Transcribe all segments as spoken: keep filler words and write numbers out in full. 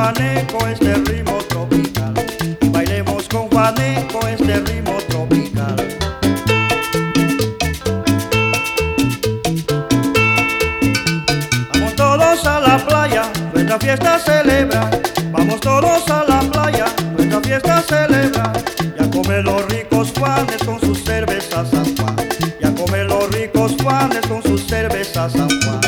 Juaneco este ritmo tropical y bailemos con Juaneco este ritmo tropical. Vamos todos a la playa, nuestra fiesta celebra. Vamos todos a la playa, nuestra fiesta celebra. Y a comer los ricos Juanes con sus cervezas San Juan. Y a comer los ricos Juanes con sus cervezas San Juan.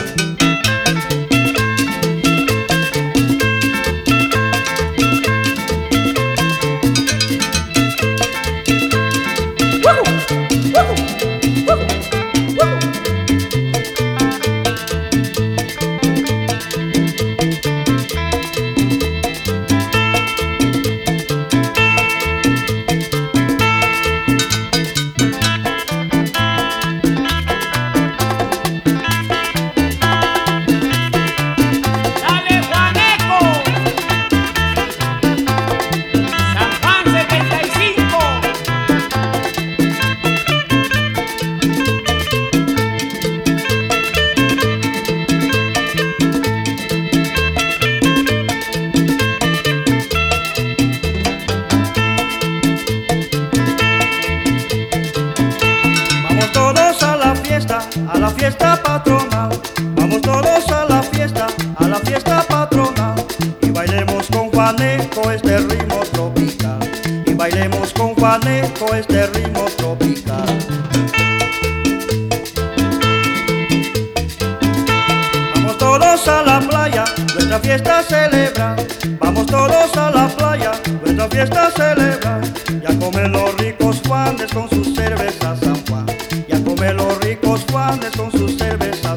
A la fiesta patronal, vamos todos a la fiesta, a la fiesta patronal. Y bailemos con Juaneco este ritmo tropical. Y bailemos con Juaneco este ritmo tropical. Vamos todos a la playa, nuestra fiesta celebra. Vamos todos a la playa, nuestra fiesta celebra. Y a comer los ricos Juanes con sus cervezas San Juan. Y a comer los ricos Juanes con sus cervezas.